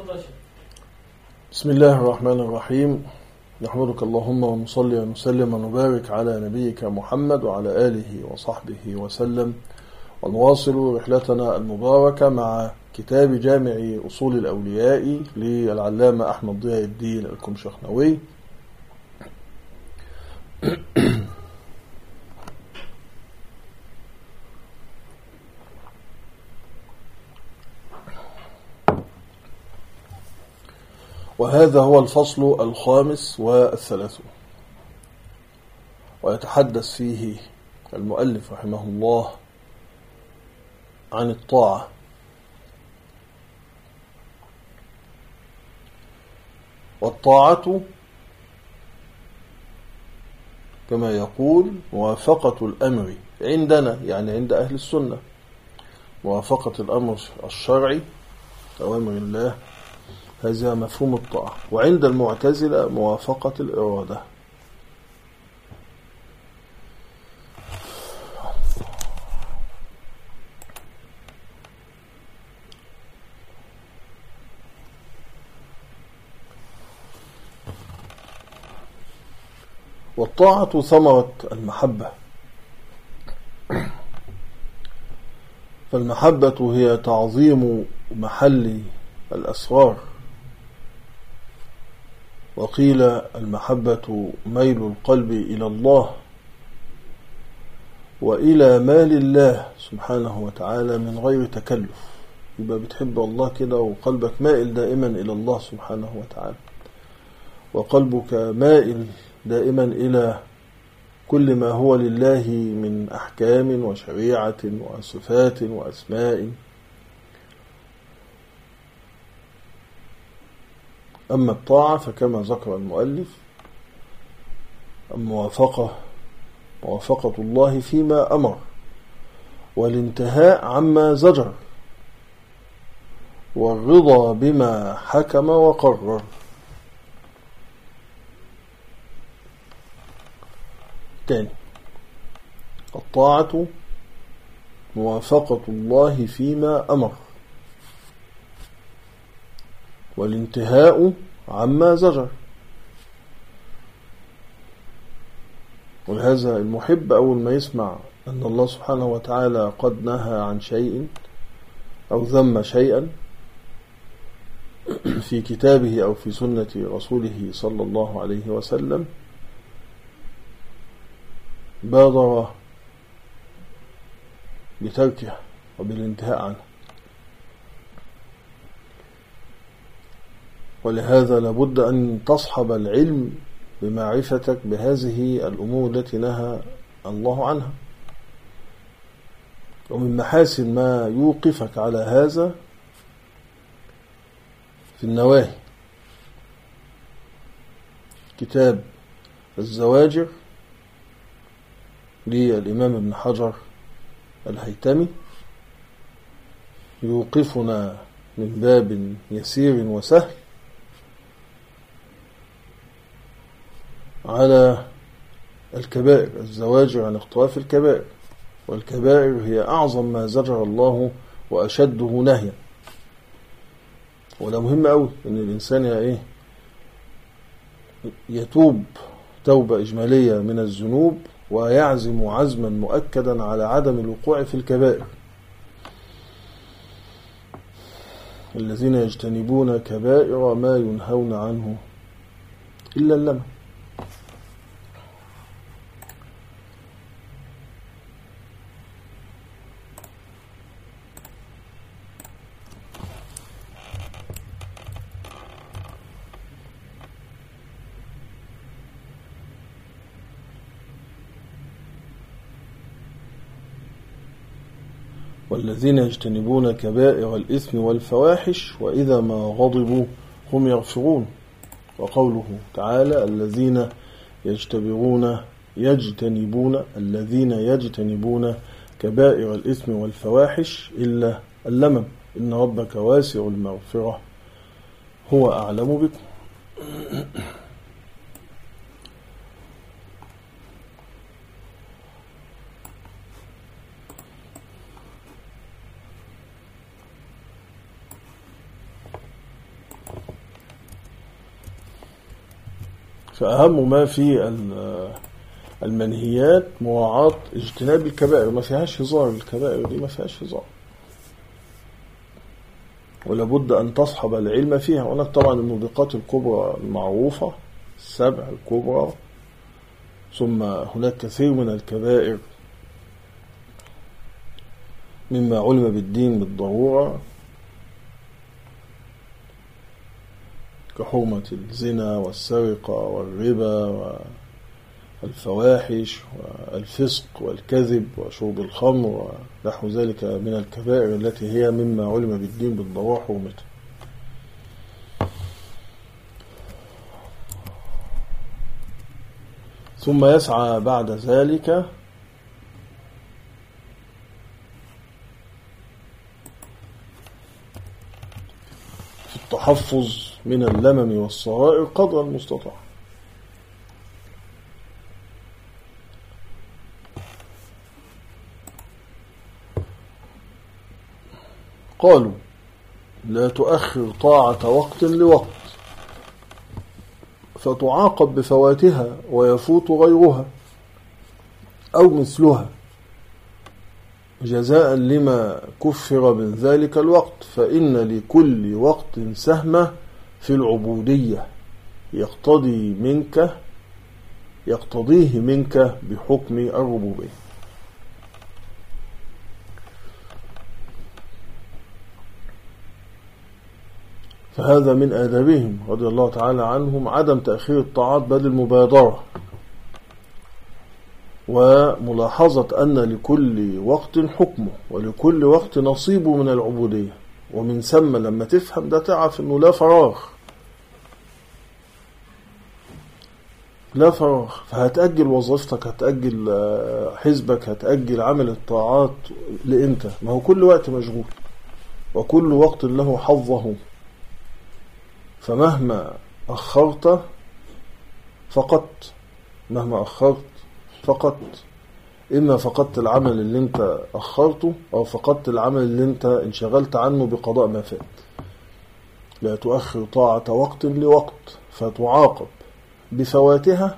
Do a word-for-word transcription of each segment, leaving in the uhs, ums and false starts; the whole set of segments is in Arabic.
بسم الله الرحمن الرحيم. نحمدك اللهم ونصلي ونسلم ونبارك على نبيك محمد وعلى آله وصحبه وسلم، ونواصل رحلتنا المباركة مع كتاب جامع أصول الأولياء للعلامة أحمد ضياء الدين الكمشخنوي. وهذا هو الفصل الخامس والثلاثون، ويتحدث فيه المؤلف رحمه الله عن الطاعة. والطاعة كما يقول موافقة الأمر عندنا، يعني عند أهل السنة، موافقة الأمر الشرعي أوامر الله، هذا مفهوم الطاعة. وعند المعتزلة موافقة الإرادة. والطاعة ثمرة المحبة، فالمحبة هي تعظيم محل الأسرار، وقيل المحبة ميل القلب إلى الله وإلى مال الله سبحانه وتعالى من غير تكلف. يبقى بتحب الله كده وقلبك مائل دائما إلى الله سبحانه وتعالى، وقلبك مائل دائما إلى كل ما هو لله من أحكام وشريعة وصفات وأسماء. أما الطاعة فكما ذكر المؤلف الموافقة موافقة الله فيما أمر، والانتهاء عما زجر، والرضا بما حكم وقرر. تاني، الطاعة موافقة الله فيما أمر، والانتهاء عما زجر. ولهذا المحب أول ما يسمع أن الله سبحانه وتعالى قد نهى عن شيء أو ذم شيئا في كتابه أو في سنة رسوله صلى الله عليه وسلم بادر بتركه وبالانتهاء عنه. ولهذا لابد أن تصحب العلم بمعرفتك بهذه الأمور التي نهى الله عنها. ومن محاسن ما يوقفك على هذا في النواهي كتاب الزواجر للإمام ابن حجر الهيتمي، يوقفنا من باب يسير وسهل على الكبائر، الزواجر عن اقتراف الكبائر. والكبائر هي أعظم ما زجر الله وأشده نهيا. وده مهم أوي أن الإنسان إيه يتوب توبة إجمالية من الذنوب، ويعزم عزما مؤكدا على عدم الوقوع في الكبائر. الذين يجتنبون كبائر ما ينهون عنه إلا اللمم. والذين يجتنبون كبائر الإثم والفواحش وإذا ما غضبوا هم يغفرون. وقوله تعالى الذين يجتبرون يجتنبون الذين يجتنبون كبائر الإثم والفواحش إلا اللمم إن ربك واسع المغفرة هو أعلم بكم. فأهم ما في المنهيات مراعاة اجتناب الكبائر، ما فيهاش هزار، الكبائر دي ما فيهاش هزار، ولابد أن تصحب العلم فيها. هناك طبعا الموبقات الكبرى المعروفة السبع الكبرى، ثم هناك كثير من الكبائر مما علم بالدين بالضرورة، كحرمة الزنا والسرقة والربا والفواحش والفسق والكذب وشرب الخمر ونحو ذلك من الكبائر التي هي مما علم بالدين بالضرورة حرمتها. ثم يسعى بعد ذلك في التحفظ من اللمم والصغائر قدر المستطاع. قالوا لا تؤخر طاعة وقت لوقت فتعاقب بفواتها ويفوت غيرها أو مثلها جزاء لما كفر من ذلك الوقت، فإن لكل وقت سهمة في العبودية يقتضي منك يقتضيه منك بحكم الربوبية. فهذا من آدابهم رضي الله تعالى عنهم عدم تأخير الطاعات بل المبادرة، وملاحظة أن لكل وقت حكمه ولكل وقت نصيبه من العبودية. ومن ثم لما تفهم ده تعرف أنه لا فراغ لا فراغ فهتأجل وظيفتك، هتأجل حزبك، هتأجل عمل الطاعات لإمتى؟ ما هو كل وقت مشغول وكل وقت له حظه، فمهما أخرت فقدت، مهما أخرت فقدت، إما فقدت العمل اللي انت أخرته أو فقدت العمل اللي انت انشغلت عنه بقضاء ما فات. لا تؤخر طاعة وقت لوقت فتعاقب بفواتها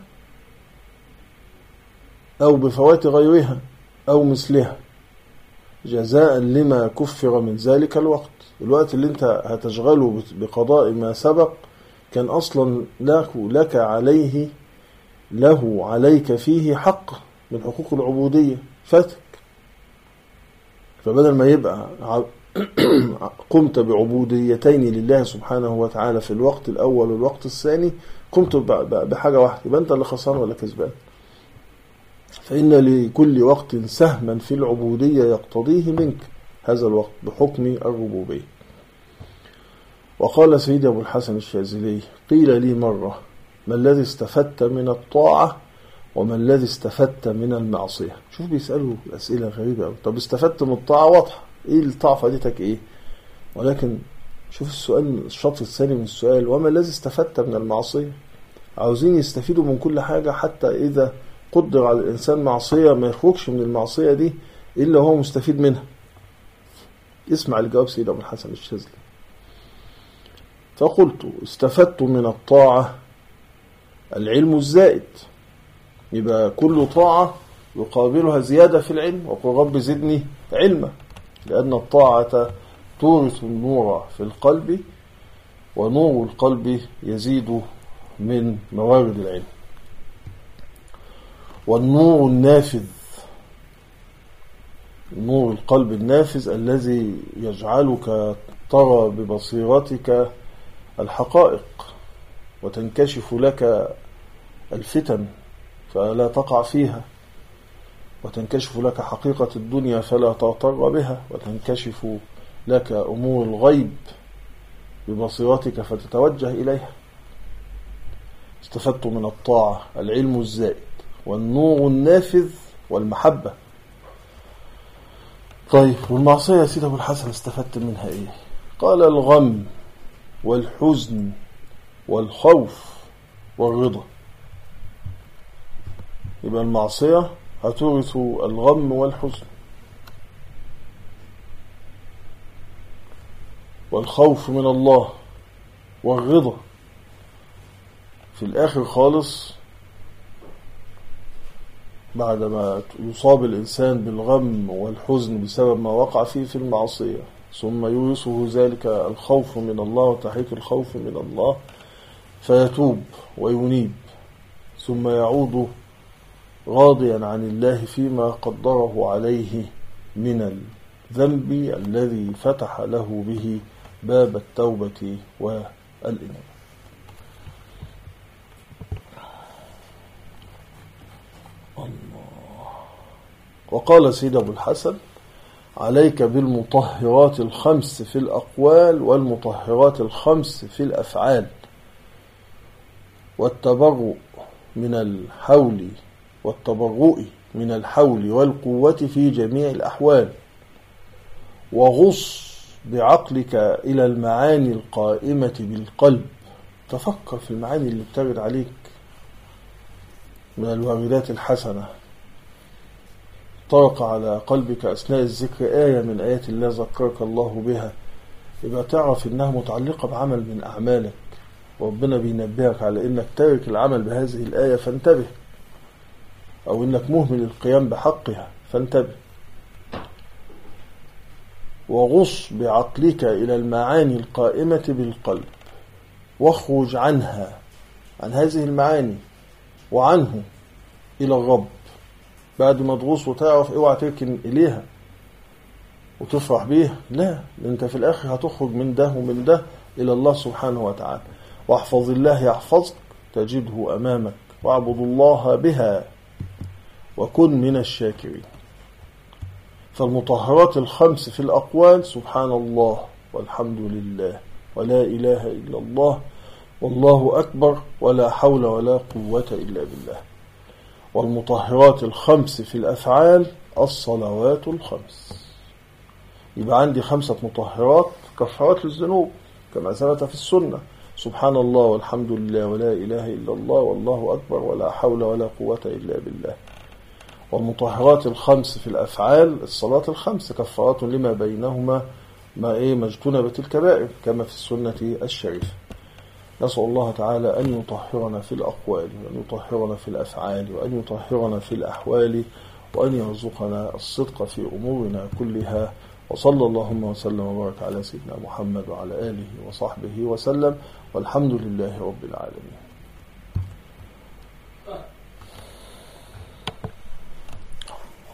أو بفوات غيرها أو مثلها جزاء لما كفر من ذلك الوقت. الوقت اللي انت هتشغله بقضاء ما سبق كان أصلا لك عليه له عليك فيه حق من حقوق العبودية فاتك، فبدل ما يبقى قمت بعبوديتين لله سبحانه وتعالى في الوقت الأول والوقت الثاني، قمت بحاجة واحدة، يبقى أنت اللي خسران ولا كسبان. فإن لكل وقت سهما في العبودية يقتضيه منك هذا الوقت بحكم الربوبية. وقال سيدي أبو الحسن الشاذلي قيل لي مرة ما الذي استفدت من الطاعة وما الذي استفدت من المعصية؟ شوف بيسألوا أسئلة غريبة أوي. طب استفدت من الطاعة واضحة، إيه الطاعة فادتك إيه؟ ولكن شوف السؤال الشطر الثاني من السؤال وما الذي استفدت من المعصية؟ عاوزين يستفيدوا من كل حاجة، حتى إذا قدر على الإنسان معصية ما يخرجش من المعصية دي إلا هو مستفيد منها. اسمع الجواب سيدي أبو الحسن الشاذلي. فقلت استفدت من الطاعة العلم الزائد، يبقى كل طاعة يقابلها زيادة في العلم، وقل رب زدني علما، لأن الطاعة تورث النور في القلب، ونور القلب يزيد من موارد العلم. والنور النافذ، نور القلب النافذ الذي يجعلك ترى ببصيرتك الحقائق وتنكشف لك الفتن فلا تقع فيها، وتنكشف لك حقيقة الدنيا فلا تغتر بها، وتنكشف لك أمور الغيب ببصيرتك فتتوجه إليها. استفدت من الطاعة العلم الزائد والنور النافذ والمحبة. طيب والمعصية يا سيدي أبو الحسن استفدت منها إيه؟ قال الغم والحزن والخوف والرضا. يبقى المعصية هتورث الغم والحزن والخوف من الله والرضا. في الآخر خالص بعدما يصاب الإنسان بالغم والحزن بسبب ما وقع فيه في المعصية، ثم يورثه ذلك الخوف من الله وتحقيق الخوف من الله، فيتوب وينيب، ثم يعود راضيا عن الله فيما قدره عليه من الذنب الذي فتح له به باب التوبة والإنابة. الله. وقال سيد أبو الحسن: عليك بالمطهرات الخمس في الأقوال والمطهرات الخمس في الأفعال، والتبرؤ من الحول والتبرؤ من الحول والقوة في جميع الأحوال، وغص بعقلك إلى المعاني القائمة بالقلب. تفكر في المعاني اللي بترد عليك من الواردات الحسنة، طرق على قلبك أثناء الذكر آية من آيات الله ذكرك الله بها، يبقى تعرف إنها متعلقة بعمل من أعمالك، ربنا بينبهك على إنك تارك العمل بهذه الآية فانتبه، أو إنك مهمل القيام بحقها فانتبه. وغص بعقلك إلى المعاني القائمة بالقلب، واخرج عنها، عن هذه المعاني وعنه، إلى الرب. بعد ما تغوص وتعرف، اوعى تركن إليها وتفرح بيها، لا، انت في الآخر هتخرج من ده ومن ده إلى الله سبحانه وتعالى. واحفظ الله يحفظك تجده أمامك، واعبد الله بها وكن من الشاكرين. فالمطهرات الخمس في الأقوال: سبحان الله والحمد لله ولا إله إلا الله والله أكبر ولا حول ولا قوة إلا بالله. والمطهرات الخمس في الأفعال: الصلوات الخمس. يبقى عندي خمسة مطهرات كفارات للذنوب كما ثبت في السنة: سبحان الله والحمد لله ولا إله إلا الله والله أكبر ولا حول ولا قوة إلا بالله. والمطهرات الخمس في الأفعال: الصلاة الخمس كفارات لما بينهما ما إيه ما اجتنبت الكبائر كما في السنة الشريفة. نسأل الله تعالى أن يطهرنا في الأقوال، وأن يطهرنا في الأفعال، وأن يطهرنا في الأحوال، وأن يرزقنا الصدق في أمورنا كلها. وصلى اللهم وسلم وبارك على سيدنا محمد وعلى آله وصحبه وسلم، والحمد لله رب العالمين.